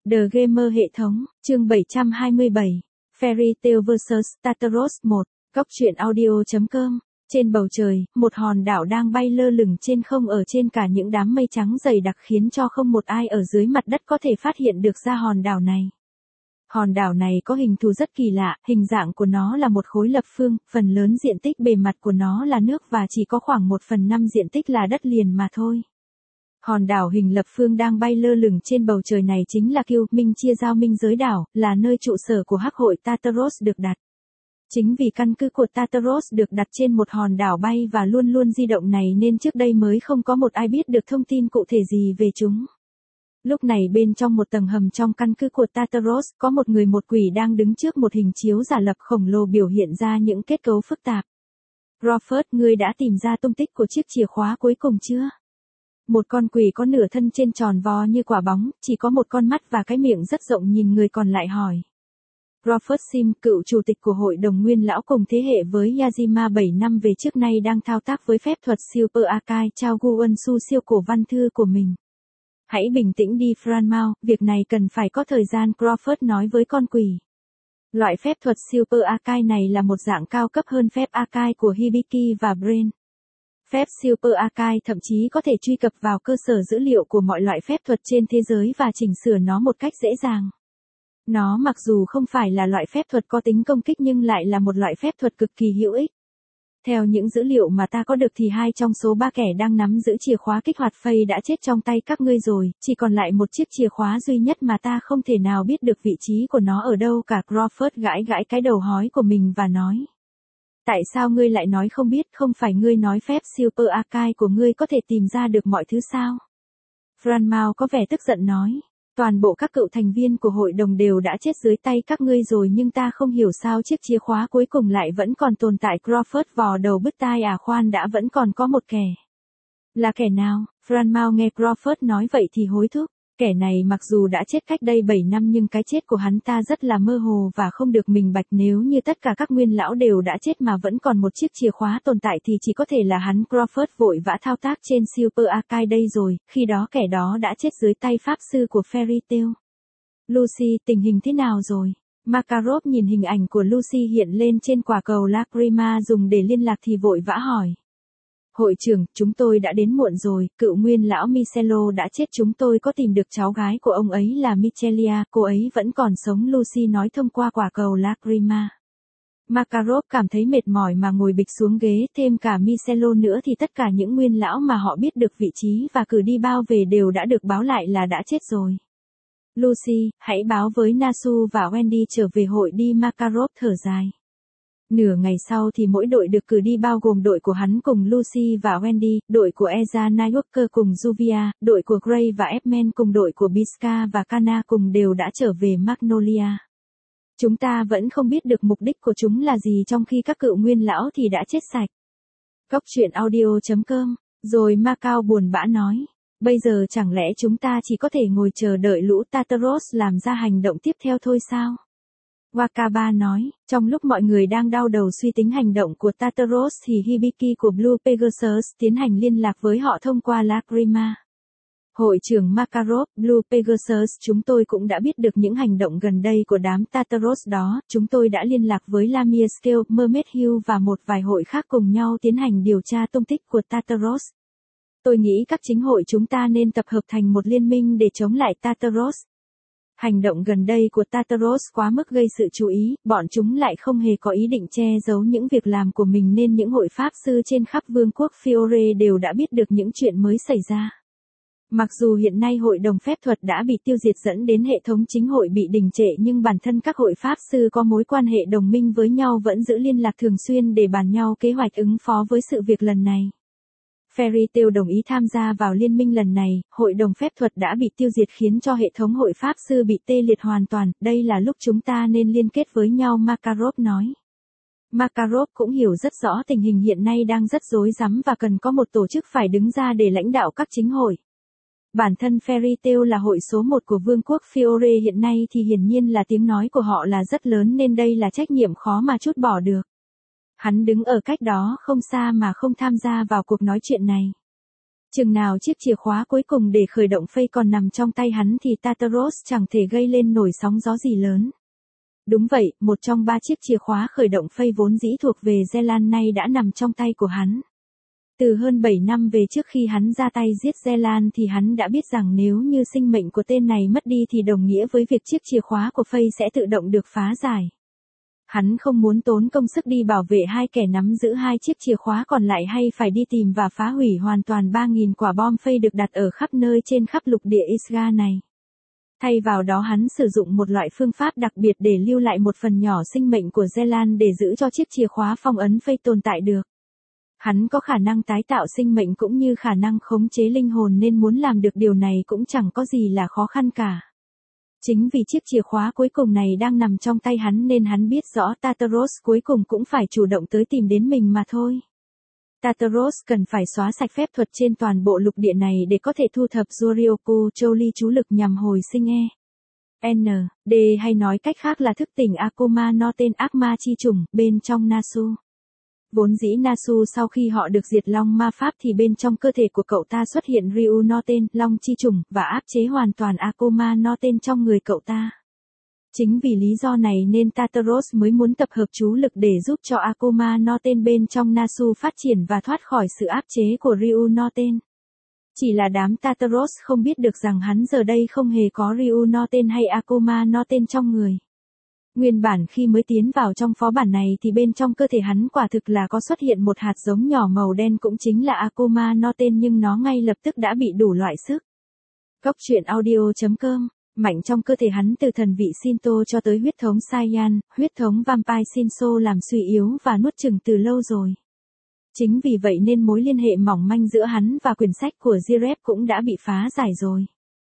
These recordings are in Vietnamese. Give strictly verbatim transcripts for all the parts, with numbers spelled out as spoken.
The Gamer hệ thống, chương bảy trăm hai mươi bảy, Fairy Tail versus. Tartaros một, Cóc truyện audio chấm com. Trên bầu trời, một hòn đảo đang bay lơ lửng trên không ở trên cả những đám mây trắng dày đặc khiến cho không một ai ở dưới mặt đất có thể phát hiện được ra hòn đảo này. Hòn đảo này có hình thù rất kỳ lạ, hình dạng của nó là một khối lập phương, phần lớn diện tích bề mặt của nó là nước và chỉ có khoảng một phần năm diện tích là đất liền mà thôi. Hòn đảo hình lập phương đang bay lơ lửng trên bầu trời này chính là Kiêu Minh chia giao minh giới đảo, là nơi trụ sở của Hắc hội Tartaros được đặt. Chính vì căn cứ của Tartaros được đặt trên một hòn đảo bay và luôn luôn di động này nên trước đây mới không có một ai biết được thông tin cụ thể gì về chúng. Lúc này bên trong một tầng hầm trong căn cứ của Tartaros, có một người một quỷ đang đứng trước một hình chiếu giả lập khổng lồ biểu hiện ra những kết cấu phức tạp. Crawford, ngươi đã tìm ra tung tích của chiếc chìa khóa cuối cùng chưa? Một con quỷ có nửa thân trên tròn vo như quả bóng, chỉ có một con mắt và cái miệng rất rộng nhìn người còn lại hỏi. Crawford Sim, cựu chủ tịch của hội đồng nguyên lão cùng thế hệ với Yajima bảy năm về trước nay đang thao tác với phép thuật Super Akai trao Guwonsu siêu cổ văn thư của mình. Hãy bình tĩnh đi Franmao, việc này cần phải có thời gian, Crawford nói với con quỷ. Loại phép thuật Super Akai này là một dạng cao cấp hơn phép Akai của Hibiki và Brain. Phép Super Akai thậm chí có thể truy cập vào cơ sở dữ liệu của mọi loại phép thuật trên thế giới và chỉnh sửa nó một cách dễ dàng. Nó mặc dù không phải là loại phép thuật có tính công kích nhưng lại là một loại phép thuật cực kỳ hữu ích. Theo những dữ liệu mà ta có được thì hai trong số ba kẻ đang nắm giữ chìa khóa kích hoạt phây đã chết trong tay các ngươi rồi, chỉ còn lại một chiếc chìa khóa duy nhất mà ta không thể nào biết được vị trí của nó ở đâu cả. Crawford gãi gãi cái đầu hói của mình và nói. Tại sao ngươi lại nói không biết, không phải ngươi nói phép Super Akai của ngươi có thể tìm ra được mọi thứ sao? Franmao có vẻ tức giận nói. Toàn bộ các cựu thành viên của hội đồng đều đã chết dưới tay các ngươi rồi nhưng ta không hiểu sao chiếc chìa khóa cuối cùng lại vẫn còn tồn tại. Crawford vò đầu bứt tai à khoan đã vẫn còn có một kẻ. Là kẻ nào? Franmao nghe Crawford nói vậy thì hối thúc. Kẻ này mặc dù đã chết cách đây bảy năm nhưng cái chết của hắn ta rất là mơ hồ và không được minh bạch. Nếu như tất cả các nguyên lão đều đã chết mà vẫn còn một chiếc chìa khóa tồn tại thì chỉ có thể là hắn. Crawford vội vã thao tác trên Super Akai đây rồi, khi đó kẻ đó đã chết dưới tay pháp sư của Fairy Tail. Lucy, tình hình thế nào rồi? Makarov nhìn hình ảnh của Lucy hiện lên trên quả cầu Lacrima dùng để liên lạc thì vội vã hỏi. Hội trưởng, chúng tôi đã đến muộn rồi, cựu nguyên lão Michello đã chết, chúng tôi có tìm được cháu gái của ông ấy là Michelia, cô ấy vẫn còn sống, Lucy nói thông qua quả cầu Lacrima. Makarov cảm thấy mệt mỏi mà ngồi bịch xuống ghế, thêm cả Michello nữa thì tất cả những nguyên lão mà họ biết được vị trí và cử đi bao về đều đã được báo lại là đã chết rồi. Lucy, hãy báo với Nasu và Wendy trở về hội đi. Makarov thở dài. Nửa ngày sau thì mỗi đội được cử đi bao gồm đội của hắn cùng Lucy và Wendy, đội của Eza Nyworker cùng Juvia, đội của Gray và Edmund cùng đội của Biska và Kana cùng đều đã trở về Magnolia. Chúng ta vẫn không biết được mục đích của chúng là gì trong khi các cựu nguyên lão thì đã chết sạch. Cóc truyện audio chấm com. Rồi Macao buồn bã nói. Bây giờ chẳng lẽ chúng ta chỉ có thể ngồi chờ đợi lũ Tartaros làm ra hành động tiếp theo thôi sao? Wakaba nói, trong lúc mọi người đang đau đầu suy tính hành động của Tartaros thì Hibiki của Blue Pegasus tiến hành liên lạc với họ thông qua Lacrima. Hội trưởng Makarov, Blue Pegasus, chúng tôi cũng đã biết được những hành động gần đây của đám Tartaros đó, chúng tôi đã liên lạc với Lamia Scale, Mermaid Hill và một vài hội khác cùng nhau tiến hành điều tra tung tích của Tartaros. Tôi nghĩ các chính hội chúng ta nên tập hợp thành một liên minh để chống lại Tartaros. Hành động gần đây của Tartaros quá mức gây sự chú ý, bọn chúng lại không hề có ý định che giấu những việc làm của mình nên những hội pháp sư trên khắp vương quốc Fiore đều đã biết được những chuyện mới xảy ra. Mặc dù hiện nay hội đồng phép thuật đã bị tiêu diệt dẫn đến hệ thống chính hội bị đình trệ nhưng bản thân các hội pháp sư có mối quan hệ đồng minh với nhau vẫn giữ liên lạc thường xuyên để bàn nhau kế hoạch ứng phó với sự việc lần này. Fairy Tail đồng ý tham gia vào liên minh lần này, hội đồng phép thuật đã bị tiêu diệt khiến cho hệ thống hội pháp sư bị tê liệt hoàn toàn, đây là lúc chúng ta nên liên kết với nhau, Makarov nói. Makarov cũng hiểu rất rõ tình hình hiện nay đang rất rối rắm và cần có một tổ chức phải đứng ra để lãnh đạo các chính hội. Bản thân Fairy Tail là hội số một của vương quốc Fiore hiện nay thì hiển nhiên là tiếng nói của họ là rất lớn nên đây là trách nhiệm khó mà trút bỏ được. Hắn đứng ở cách đó không xa mà không tham gia vào cuộc nói chuyện này. Chừng nào chiếc chìa khóa cuối cùng để khởi động phây còn nằm trong tay hắn thì Tartaros chẳng thể gây lên nổi sóng gió gì lớn. Đúng vậy, một trong ba chiếc chìa khóa khởi động phây vốn dĩ thuộc về Zelan nay đã nằm trong tay của hắn. Từ hơn bảy năm về trước khi hắn ra tay giết Zelan thì hắn đã biết rằng nếu như sinh mệnh của tên này mất đi thì đồng nghĩa với việc chiếc chìa khóa của phây sẽ tự động được phá giải. Hắn không muốn tốn công sức đi bảo vệ hai kẻ nắm giữ hai chiếc chìa khóa còn lại hay phải đi tìm và phá hủy hoàn toàn ba nghìn quả bom phây được đặt ở khắp nơi trên khắp lục địa Isra này. Thay vào đó hắn sử dụng một loại phương pháp đặc biệt để lưu lại một phần nhỏ sinh mệnh của Zelan để giữ cho chiếc chìa khóa phong ấn phây tồn tại được. Hắn có khả năng tái tạo sinh mệnh cũng như khả năng khống chế linh hồn nên muốn làm được điều này cũng chẳng có gì là khó khăn cả. Chính vì chiếc chìa khóa cuối cùng này đang nằm trong tay hắn nên hắn biết rõ Tartaros cuối cùng cũng phải chủ động tới tìm đến mình mà thôi. Tartaros cần phải xóa sạch phép thuật trên toàn bộ lục địa này để có thể thu thập Yorioku Choli chú lực nhằm hồi sinh E. N, D hay nói cách khác là thức tỉnh Akuma no tên ác ma chi chủng bên trong Nasu. Vốn dĩ Nasu sau khi họ được diệt long ma pháp thì bên trong cơ thể của cậu ta xuất hiện Ryu no tên, long chi chủng, và áp chế hoàn toàn Akuma no tên trong người cậu ta. Chính vì lý do này nên Tartaros mới muốn tập hợp chú lực để giúp cho Akuma no tên bên trong Nasu phát triển và thoát khỏi sự áp chế của Ryu no tên. Chỉ là đám Tartaros không biết được rằng hắn giờ đây không hề có Ryu no tên hay Akuma no tên trong người. Nguyên bản khi mới tiến vào trong phó bản này thì bên trong cơ thể hắn quả thực là có xuất hiện một hạt giống nhỏ màu đen cũng chính là Akuma no tên nhưng nó ngay lập tức đã bị đủ loại sức. Cốc truyện audio chấm com, mạnh trong cơ thể hắn từ thần vị Shinto cho tới huyết thống Saiyan, huyết thống Vampire Shinso làm suy yếu và nuốt chửng từ lâu rồi. Chính vì vậy nên mối liên hệ mỏng manh giữa hắn và quyển sách của Jireb cũng đã bị phá giải rồi.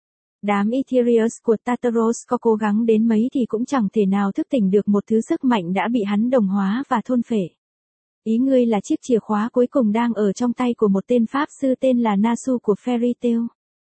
Đám Ethereus của Tartaros có cố gắng đến mấy thì cũng chẳng thể nào thức tỉnh được một thứ sức mạnh đã bị hắn đồng hóa và thôn phệ. Ý ngươi là chiếc chìa khóa cuối cùng đang ở trong tay của một tên pháp sư tên là Nasu của Fairy Tail.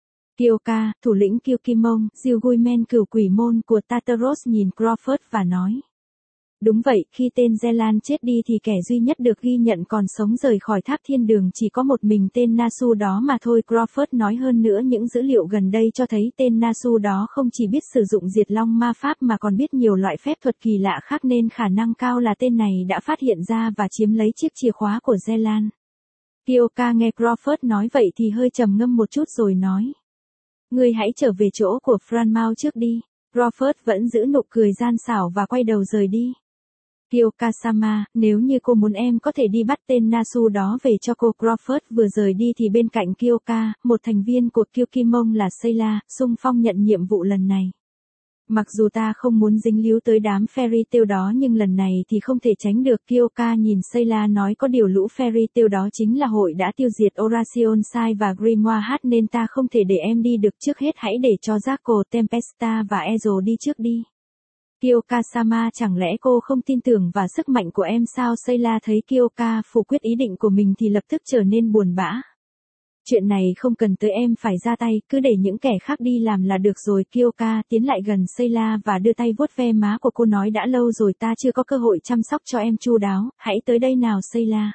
Kyoka, thủ lĩnh Kyukimon, Ryuguimen cửu quỷ môn của Tartaros nhìn Crawford và nói. Đúng vậy, khi tên Zelan chết đi thì kẻ duy nhất được ghi nhận còn sống rời khỏi tháp thiên đường chỉ có một mình tên Nasu đó mà thôi. Crawford nói hơn nữa những dữ liệu gần đây cho thấy tên Nasu đó không chỉ biết sử dụng diệt long ma pháp mà còn biết nhiều loại phép thuật kỳ lạ khác nên khả năng cao là tên này đã phát hiện ra và chiếm lấy chiếc chìa khóa của Zelan. Kyoka nghe Crawford nói vậy thì hơi trầm ngâm một chút rồi nói. Ngươi hãy trở về chỗ của Franmao trước đi. Crawford vẫn giữ nụ cười gian xảo và quay đầu rời đi. Kyoka-sama, nếu như cô muốn em có thể đi bắt tên Nasu đó về cho cô. Crawford vừa rời đi thì bên cạnh Kyoka, một thành viên của Kyukimon là Sayla, xung phong nhận nhiệm vụ lần này. Mặc dù ta không muốn dính líu tới đám Fairy Tail đó nhưng lần này thì không thể tránh được. Kyoka nhìn Sayla nói có điều lũ Fairy Tail đó chính là hội đã tiêu diệt Oracion Sai và Grimoire Hát nên ta không thể để em đi được, trước hết hãy để cho Jaco Tempesta và Ezo đi trước đi. Kyoka-sama, chẳng lẽ cô không tin tưởng vào sức mạnh của em sao? Sayla thấy Kyoka phủ quyết ý định của mình thì lập tức trở nên buồn bã. Chuyện này không cần tới em phải ra tay, cứ để những kẻ khác đi làm là được rồi. Kyoka tiến lại gần Sayla và đưa tay vuốt ve má của cô nói đã lâu rồi ta chưa có cơ hội chăm sóc cho em chu đáo, hãy tới đây nào Sayla.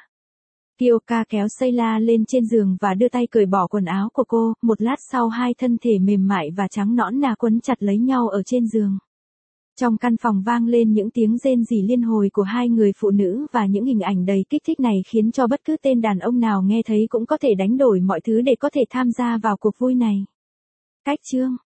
Kyoka kéo Sayla lên trên giường và đưa tay cởi bỏ quần áo của cô, một lát sau hai thân thể mềm mại và trắng nõn nà quấn chặt lấy nhau ở trên giường. Trong căn phòng vang lên những tiếng rên rỉ liên hồi của hai người phụ nữ và những hình ảnh đầy kích thích này khiến cho bất cứ tên đàn ông nào nghe thấy cũng có thể đánh đổi mọi thứ để có thể tham gia vào cuộc vui này. Cách chương